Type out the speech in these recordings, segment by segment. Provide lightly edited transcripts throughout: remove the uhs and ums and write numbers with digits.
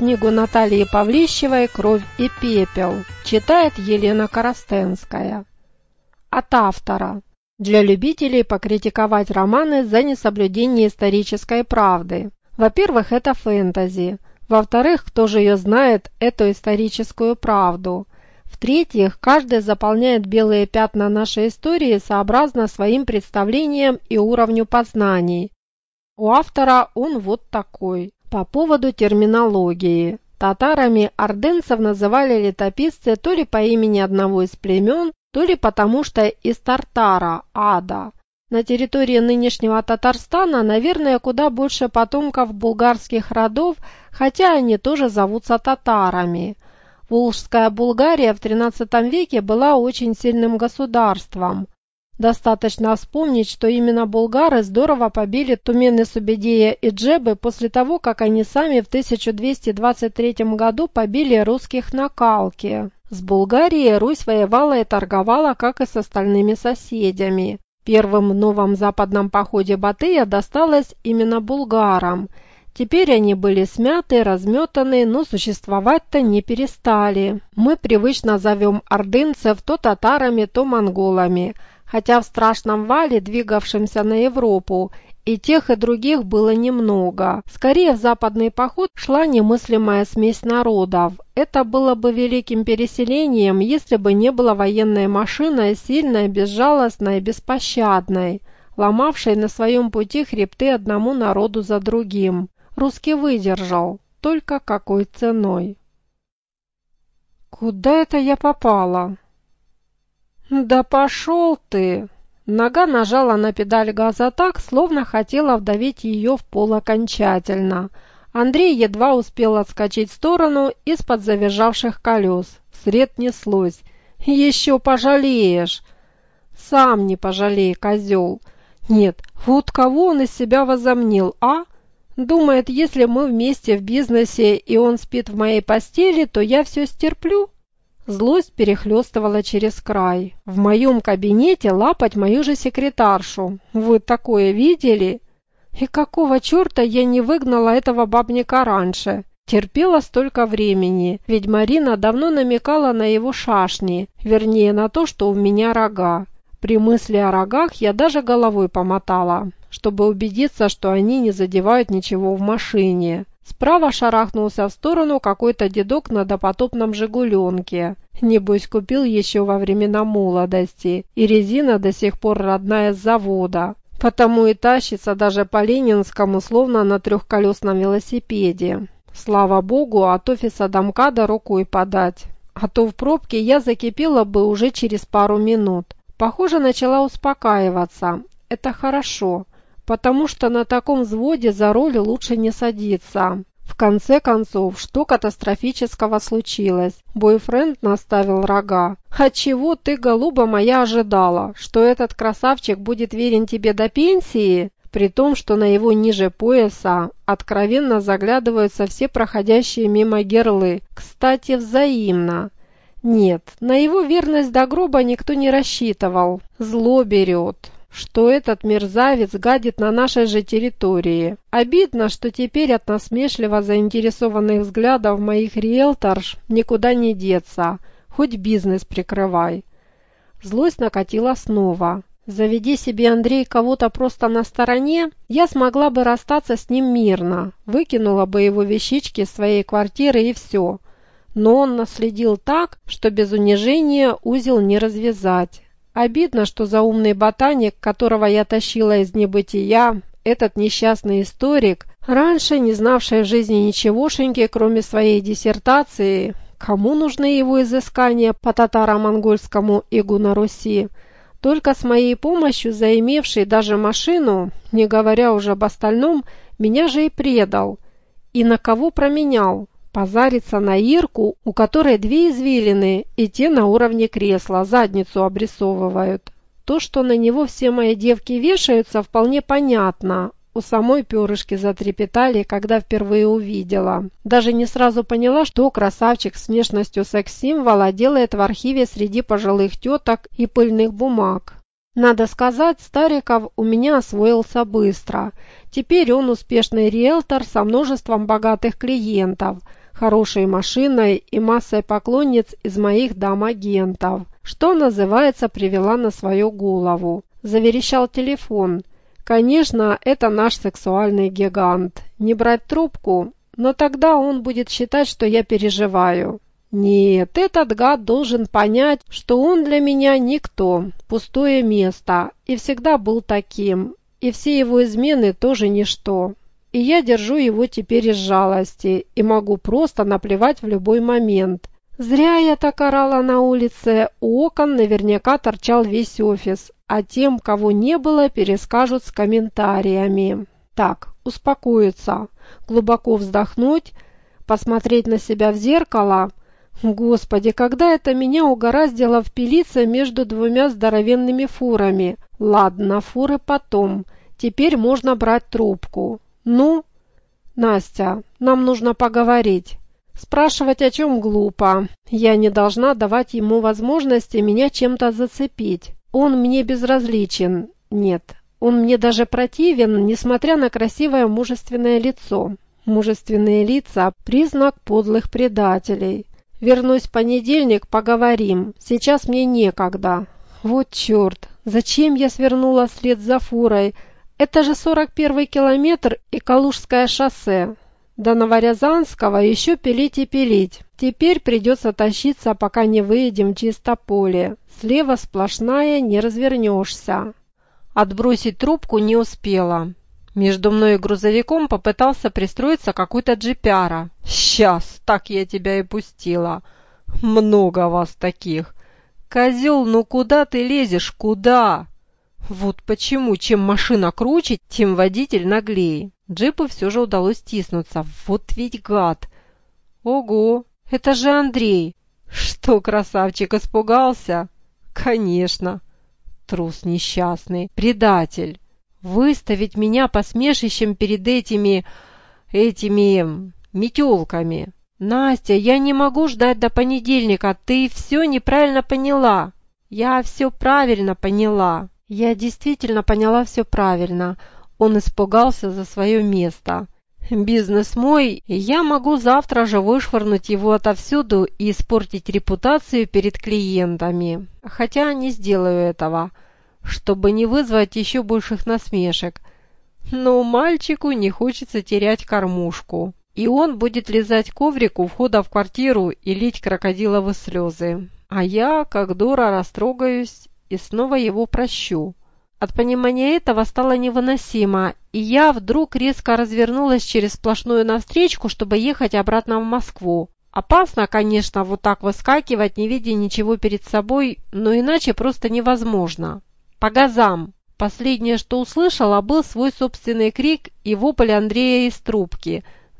Аудиокнигу Натальи Павлищевой «Кровь и пепел». Читает Елена Коростенская. От автора. Для любителей покритиковать романы за несоблюдение исторической правды. Во-первых, это фэнтези. Во-вторых, кто же ее знает, эту историческую правду. В-третьих, каждый заполняет белые пятна нашей истории сообразно своим представлениям и уровню познаний. У автора он вот такой. По поводу терминологии. Татарами ордынцев называли летописцы то ли по имени одного из племен, то ли потому что из Тартара, ада. На территории нынешнего Татарстана, наверное, куда больше потомков булгарских родов, хотя они тоже зовутся татарами. Волжская Булгария в XIII веке была очень сильным государством. Достаточно вспомнить, что именно булгары здорово побили Тумены-Субедея и Джебы после того, как они сами в 1223 году побили русских на Калке. С Булгарией Русь воевала и торговала, как и с остальными соседями. Первым в новом западном походе Батыя досталось именно булгарам. Теперь они были смяты, разметаны, но существовать-то не перестали. Мы привычно зовем ордынцев то татарами, то монголами. Хотя в страшном вале, двигавшемся на Европу, и тех, и других было немного. Скорее в западный поход шла немыслимая смесь народов. Это было бы великим переселением, если бы не было военной машины, сильной, безжалостной, беспощадной, ломавшей на своем пути хребты одному народу за другим. Русский выдержал, только какой ценой. «Куда это я попала?» «Да пошел ты!» Нога нажала на педаль газа так, словно хотела вдавить ее в пол окончательно. Андрей едва успел отскочить в сторону из-под завизжавших колес. Вслед неслось. «Еще пожалеешь!» «Сам не пожалей, козел!» «Нет, вот кого он из себя возомнил, а?» «Думает, если мы вместе в бизнесе и он спит в моей постели, то я все стерплю?» Злость перехлестывала через край. В моем кабинете лапать мою же секретаршу. Вы такое видели? И какого черта я не выгнала этого бабника раньше? Терпела столько времени, ведь Марина давно намекала на его шашни, вернее на то, что у меня рога. При мысли о рогах я даже головой помотала, чтобы убедиться, что они не задевают ничего в машине. Справа шарахнулся в сторону какой-то дедок на допотопном «Жигуленке». Небось, купил еще во времена молодости, и резина до сих пор родная с завода. Потому и тащится даже по Ленинскому, словно на трехколесном велосипеде. Слава богу, от офиса домкада рукой подать. А то в пробке я закипела бы уже через пару минут. Похоже, начала успокаиваться. Это хорошо. Потому что на таком взводе за руль лучше не садиться. В конце концов, что катастрофического случилось? Бойфренд наставил рога. А чего ты, голуба моя, ожидала? Что этот красавчик будет верен тебе до пенсии? При том, что на его ниже пояса откровенно заглядываются все проходящие мимо герлы. Кстати, взаимно. Нет, на его верность до гроба никто не рассчитывал. Зло берет. Что этот мерзавец гадит на нашей же территории. Обидно, что теперь от насмешливо заинтересованных взглядов моих риэлторш никуда не деться, хоть бизнес прикрывай. Злость накатила снова. Заведи себе, Андрей, кого-то просто на стороне, я смогла бы расстаться с ним мирно, выкинула бы его вещички из своей квартиры и все. Но он наследил так, что без унижения узел не развязать. Обидно, что заумный ботаник, которого я тащила из небытия, этот несчастный историк, раньше не знавший в жизни ничегошеньки, кроме своей диссертации, кому нужны его изыскания по татаро-монгольскому игу на Руси, только с моей помощью заимевший даже машину, не говоря уже об остальном, меня же и предал. И на кого променял? Позариться на Ирку, у которой две извилины, и те на уровне кресла, задницу обрисовывают. То, что на него все мои девки вешаются, вполне понятно. У самой перышки затрепетали, когда впервые увидела. Даже не сразу поняла, что красавчик с внешностью секс-символа делает в архиве среди пожилых теток и пыльных бумаг. Надо сказать, Стариков у меня освоился быстро. Теперь он успешный риэлтор со множеством богатых клиентов. хорошей машиной и массой поклонниц из моих дам-агентов. Что называется, привела на свою голову. Заверещал телефон. Конечно, это наш сексуальный гигант. Не брать трубку, но тогда он будет считать, что я переживаю. Нет, этот гад должен понять, что он для меня никто, пустое место, и всегда был таким, и все его измены тоже ничто. И я держу его теперь из жалости, и могу просто наплевать в любой момент. Зря я так орала на улице, у окон наверняка торчал весь офис, а тем, кого не было, перескажут с комментариями. Так, успокоиться, глубоко вздохнуть, посмотреть на себя в зеркало. Господи, когда это меня угораздило впилиться между двумя здоровенными фурами. Ладно, фуры потом, теперь можно брать трубку. Ну, Настя, нам нужно поговорить. Спрашивать о чем глупо. Я не должна давать ему возможности меня чем-то зацепить. Он мне безразличен. Нет, он мне даже противен, несмотря на красивое мужественное лицо. Мужественные лица – признак подлых предателей. Вернусь в понедельник, поговорим. Сейчас мне некогда. Вот черт, зачем я свернула вслед за фурой? Это же 41-й километр и Калужское шоссе. До Новорязанского еще пилить и пилить. Теперь придется тащиться, пока не выедем в Чистополе. Слева сплошная, не развернешься. Отбросить трубку не успела. Между мной и грузовиком попытался пристроиться какой-то джипяра. «Сейчас, так я тебя и пустила. Много вас таких. Козел, ну куда ты лезешь, куда?» Вот почему, чем машина круче, тем водитель наглее. Джипу все же удалось стиснуться. Вот ведь гад! Ого, это же Андрей! Что, красавчик, испугался? Конечно. Трус несчастный, предатель. Выставить меня посмешищем перед этими метелками. Настя, я не могу ждать до понедельника, ты все неправильно поняла. Я все правильно поняла. Я действительно поняла все правильно. Он испугался за свое место. Бизнес мой, и я могу завтра же вышвырнуть его отовсюду и испортить репутацию перед клиентами. Хотя не сделаю этого, чтобы не вызвать еще больших насмешек. Но мальчику не хочется терять кормушку. И он будет лизать коврик у входа в квартиру и лить крокодиловы слезы. А я, как дура, растрогаюсь и снова его прощу. От понимания этого стало невыносимо, и я вдруг резко развернулась через сплошную навстречку, чтобы ехать обратно в Москву. Опасно, конечно, вот так выскакивать, не видя ничего перед собой, но иначе просто невозможно. По газам! Последнее, что услышала, был свой собственный крик и вопль Андрея из трубки.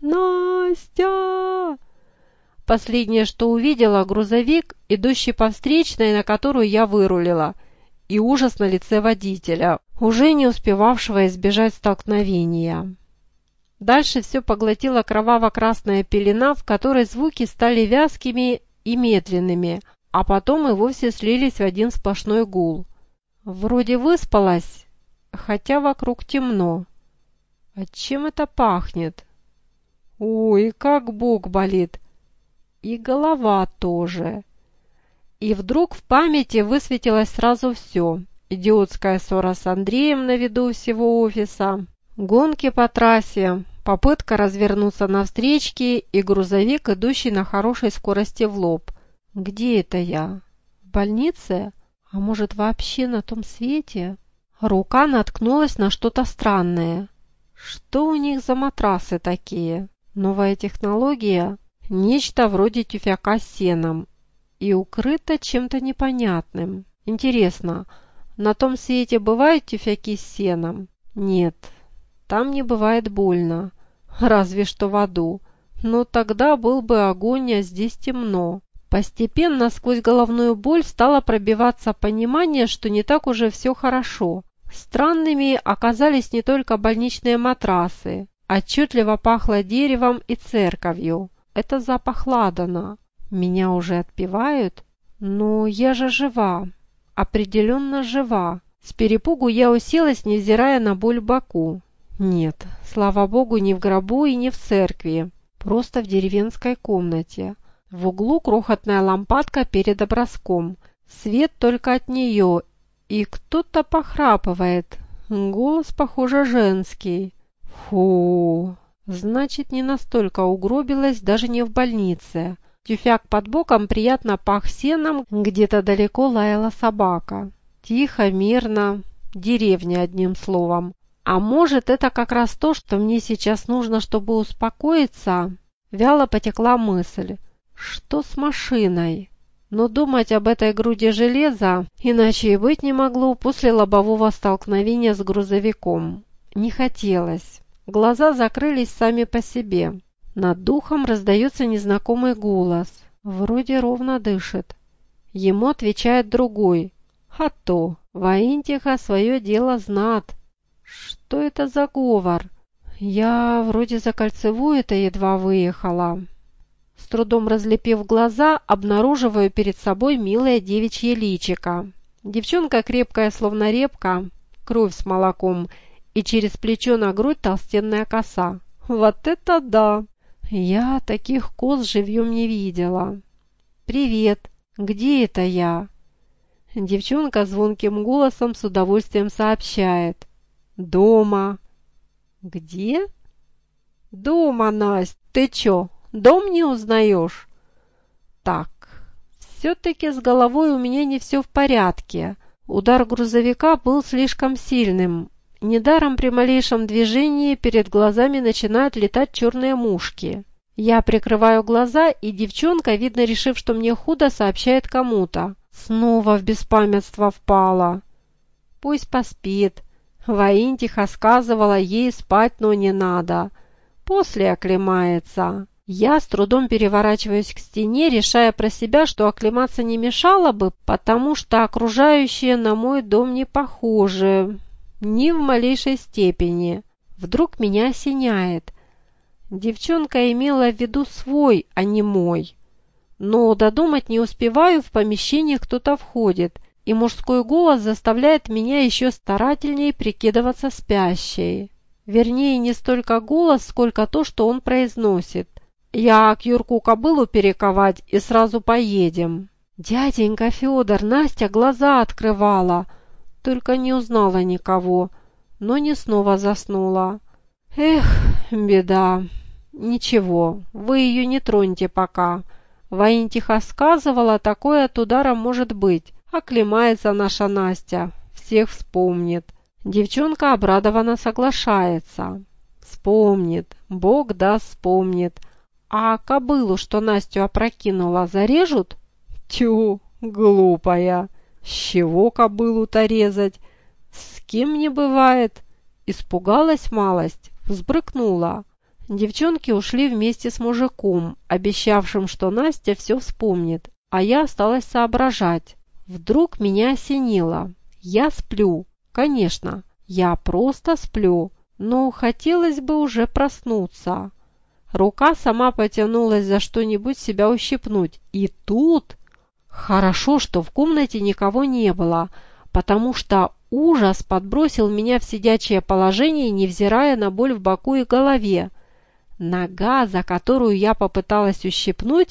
«Настя!» Последнее, что увидела, грузовик, идущий по встречной, на которую я вырулила, и ужас на лице водителя, уже не успевавшего избежать столкновения. Дальше все поглотила кроваво-красная пелена, в которой звуки стали вязкими и медленными, а потом и вовсе слились в один сплошной гул. Вроде выспалась, хотя вокруг темно. А чем это пахнет? Ой, как бок болит. И голова тоже. И вдруг в памяти высветилось сразу все. Идиотская ссора с Андреем на виду всего офиса, гонки по трассе, попытка развернуться на встречке и грузовик, идущий на хорошей скорости в лоб. Где это я? В больнице? А может, вообще на том свете? Рука наткнулась на что-то странное. Что у них за матрасы такие? Новая технология? Нечто вроде тюфяка с сеном. И укрыто чем-то непонятным. Интересно, на том свете бывают тюфяки с сеном? Нет, там не бывает больно. Разве что в аду. Но тогда был бы огонь, а здесь темно. Постепенно сквозь головную боль стало пробиваться понимание, что не так уже все хорошо. Странными оказались не только больничные матрасы. Отчетливо пахло деревом и церковью. Это запах ладана. Меня уже отпевают? Но я же жива. Определенно жива. С перепугу я уселась, невзирая на боль в боку. Нет, слава богу, не в гробу и не в церкви. просто в деревенской комнате. В углу крохотная лампадка перед образком. Свет только от нее, и кто-то похрапывает. Голос, похоже, женский. Фу, значит, не настолько угробилась, даже не в больнице. Тюфяк под боком приятно пах сеном, где-то далеко лаяла собака. Тихо, мирно, деревня одним словом. А может, это как раз то, что мне сейчас нужно, чтобы успокоиться? Вяло потекла мысль. Что с машиной? Но думать об этой груди железа иначе и быть не могло после лобового столкновения с грузовиком. Не хотелось. Глаза закрылись сами по себе. Над духом раздается незнакомый голос. Вроде ровно дышит. Ему отвечает другой. А то, воинтиха свое дело знат. Что это за говор? Я вроде за кольцевую-то едва выехала. С трудом разлепив глаза, обнаруживаю перед собой милое девичье личико. Девчонка крепкая, словно репка, кровь с молоком, и через плечо на грудь толстенная коса. Вот это да! Я таких коз живьем не видела. «Привет! Где это я?» Девчонка звонким голосом с удовольствием сообщает. «Дома». «Где?» «Дома, Насть. Ты чё, дом не узнаешь?» «Так, все-таки с головой у меня не все в порядке. Удар грузовика был слишком сильным. Недаром при малейшем движении перед глазами начинают летать черные мушки. Я прикрываю глаза, и девчонка, видно решив, что мне худо, сообщает кому-то. Снова в беспамятство впала. Пусть поспит. Воинтиха сказывала ей спать, но не надо. После оклемается. Я с трудом переворачиваюсь к стене, решая про себя, что оклематься не мешало бы, потому что окружающие на мой дом не похожи. Ни в малейшей степени. Вдруг меня осеняет. Девчонка имела в виду свой, а не мой. Но додумать не успеваю, в помещение кто-то входит, и мужской голос заставляет меня еще старательнее прикидываться спящей. Вернее, не столько голос, сколько то, что он произносит. «Я к Юрку кобылу перековать, и сразу поедем». «Дяденька Федор, Настя глаза открывала, только не узнала никого, но не снова заснула». «Эх, беда. Ничего, вы ее не троньте пока. Воинтиха сказывала, такое от удара может быть. Оклемается наша Настя, всех вспомнит». Девчонка обрадованно соглашается. «Вспомнит, Бог даст, вспомнит. А кобылу, что Настю опрокинула, зарежут?» «Тю, глупая! С чего кобылу-то резать? С кем не бывает?» Испугалась малость, взбрыкнула. Девчонки ушли вместе с мужиком, обещавшим, что Настя все вспомнит, а я осталась соображать. Вдруг меня осенило. Я сплю. Конечно, я просто сплю, но хотелось бы уже проснуться. Рука сама потянулась за что-нибудь себя ущипнуть, и тут... Хорошо, что в комнате никого не было, потому что ужас подбросил меня в сидячее положение, невзирая на боль в боку и голове. Нога, за которую я попыталась ущипнуть,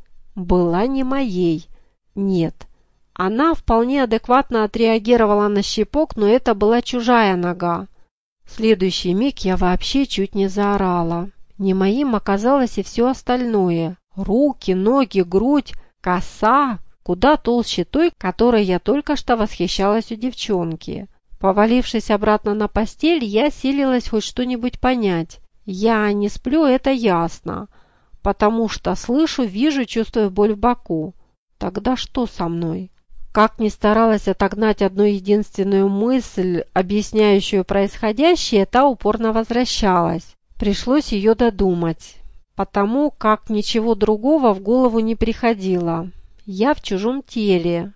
была не моей. Нет, она вполне адекватно отреагировала на щипок, но это была чужая нога. В следующий миг я вообще чуть не заорала. Не моим оказалось и все остальное. Руки, ноги, грудь, коса, куда толще той, которой я только что восхищалась у девчонки. Повалившись обратно на постель, я силилась хоть что-нибудь понять. Я не сплю, это ясно, потому что слышу, вижу, чувствую боль в боку. Тогда что со мной? Как ни старалась отогнать одну единственную мысль, объясняющую происходящее, та упорно возвращалась. Пришлось ее додумать, потому как ничего другого в голову не приходило. Я в чужом теле.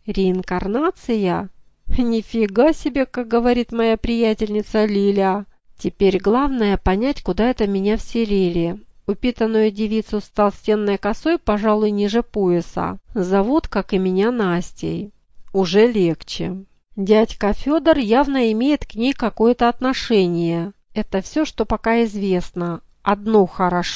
Реинкарнация? Нифига себе, как говорит моя приятельница Лиля. Теперь главное понять, куда это меня вселили. Упитанную девицу с толстенной косой, пожалуй, ниже пояса. Зовут, как и меня, Настей. Уже легче. Дядька Федор явно имеет к ней какое-то отношение. Это все, что пока известно. Одно хорошо.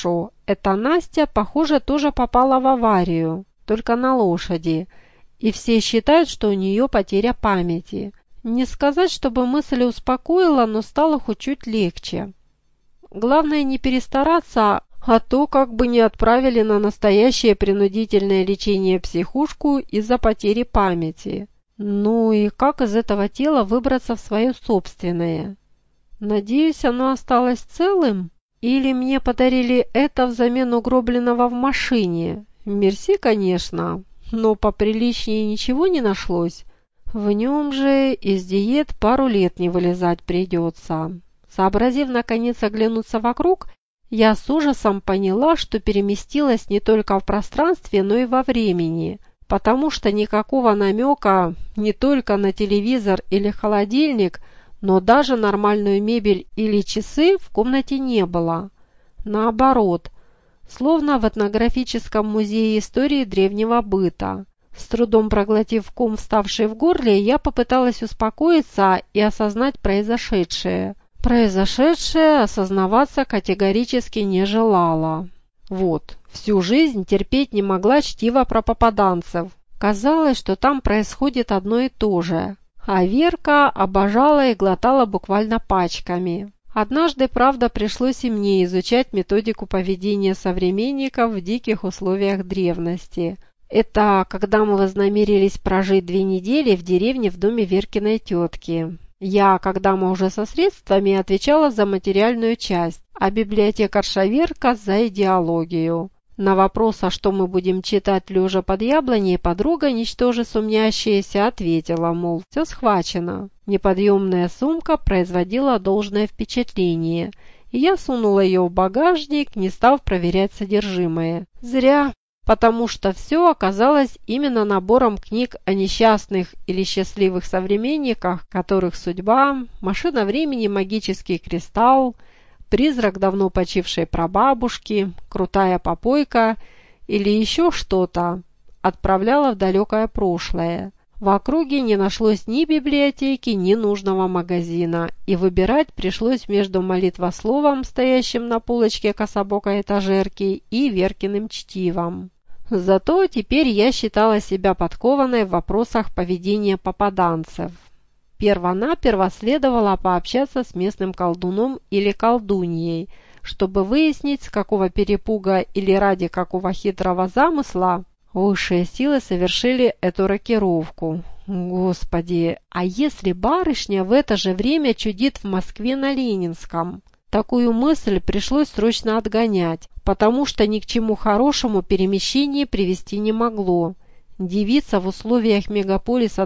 Эта Настя, похоже, тоже попала в аварию, только на лошади, и все считают, что у нее потеря памяти. Не сказать, чтобы мысль успокоила, но стало хоть чуть легче. Главное не перестараться, а то как бы не отправили на настоящее принудительное лечение психушку из-за потери памяти. Ну и как из этого тела выбраться в свое собственное? Надеюсь, оно осталось целым? Или мне подарили это взамен угробленного в машине? Мерси, конечно, но поприличнее ничего не нашлось. В нем же из диет пару лет не вылезать придется. Сообразив наконец оглянуться вокруг, я с ужасом поняла, что переместилась не только в пространстве, но и во времени, потому что никакого намека не только на телевизор или холодильник, но даже нормальную мебель или часы в комнате не было. Наоборот, словно в этнографическом музее истории древнего быта. С трудом проглотив ком, вставший в горле, я попыталась успокоиться и осознать произошедшее. Произошедшее осознаваться категорически не желала. Вот, всю жизнь терпеть не могла чтиво про попаданцев. Казалось, что там происходит одно и то же. А Верка обожала и глотала буквально пачками. Однажды, правда, пришлось и мне изучать методику поведения современников в диких условиях древности. Это когда мы вознамерились прожить 2 недели в деревне в доме Веркиной тетки. Я, когда мы уже со средствами, отвечала за материальную часть, а библиотекарша Верка за идеологию. На вопрос, а что мы будем читать лежа под яблоней, подруга, ничтоже сумнящаяся, ответила, мол, все схвачено. Неподъемная сумка производила должное впечатление, и я сунула ее в багажник, не став проверять содержимое. Зря, потому что все оказалось именно набором книг о несчастных или счастливых современниках, которых судьба, машина времени, магический кристалл, призрак давно почившей прабабушки, крутая попойка или еще что-то отправляла в далекое прошлое. В округе не нашлось ни библиотеки, ни нужного магазина, и выбирать пришлось между молитвословом, стоящим на полочке кособокой этажерки, и Веркиным чтивом. Зато теперь я считала себя подкованной в вопросах поведения попаданцев. Первонаперво следовало пообщаться с местным колдуном или колдуньей, чтобы выяснить, с какого перепуга или ради какого хитрого замысла высшие силы совершили эту рокировку. Господи, а если барышня в это же время чудит в Москве на Ленинском? Такую мысль пришлось срочно отгонять, потому что ни к чему хорошему перемещение привести не могло. Девица в условиях мегаполиса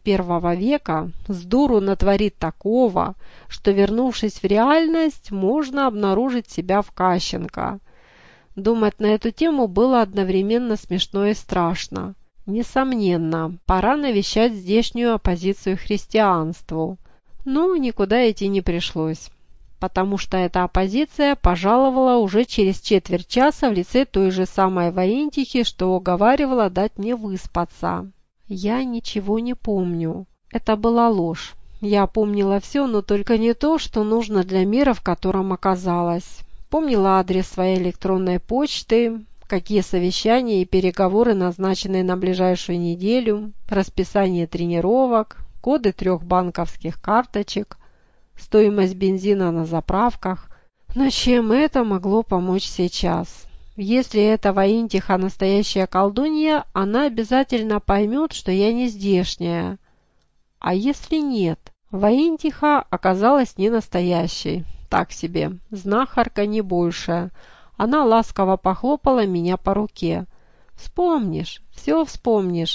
21 века сдуру натворит такого, что, вернувшись в реальность, можно обнаружить себя в Кащенко. Думать на эту тему было одновременно смешно и страшно. Несомненно, пора навещать здешнюю оппозицию христианству. Но никуда идти не пришлось, потому что эта оппозиция пожаловала уже через четверть часа в лице той же самой воентихи, что уговаривала дать мне выспаться. Я ничего не помню. Это была ложь. Я помнила все, но только не то, что нужно для мира, в котором оказалась. Помнила адрес своей электронной почты, какие совещания и переговоры назначены на ближайшую неделю, расписание тренировок, коды 3 банковских карточек, стоимость бензина на заправках. Но чем это могло помочь сейчас? Если эта воентиха настоящая колдунья, она обязательно поймет, что я не здешняя. А если нет? Воентиха оказалась не настоящей. Так себе, знахарка не больше. Она ласково похлопала меня по руке. «Вспомнишь, все вспомнишь.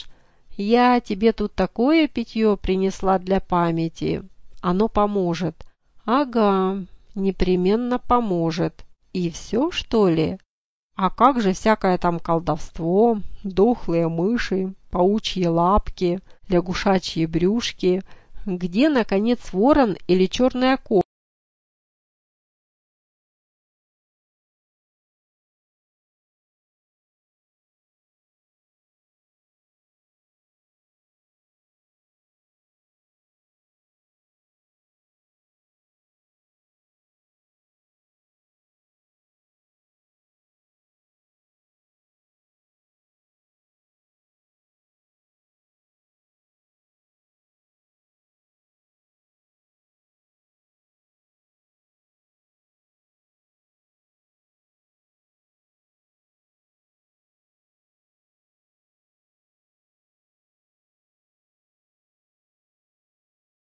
Я тебе тут такое питье принесла для памяти. Оно поможет». «Ага, непременно поможет. И все, что ли? А как же всякое там колдовство, дохлые мыши, паучьи лапки, лягушачьи брюшки? Где, наконец, ворон или черная кошка?»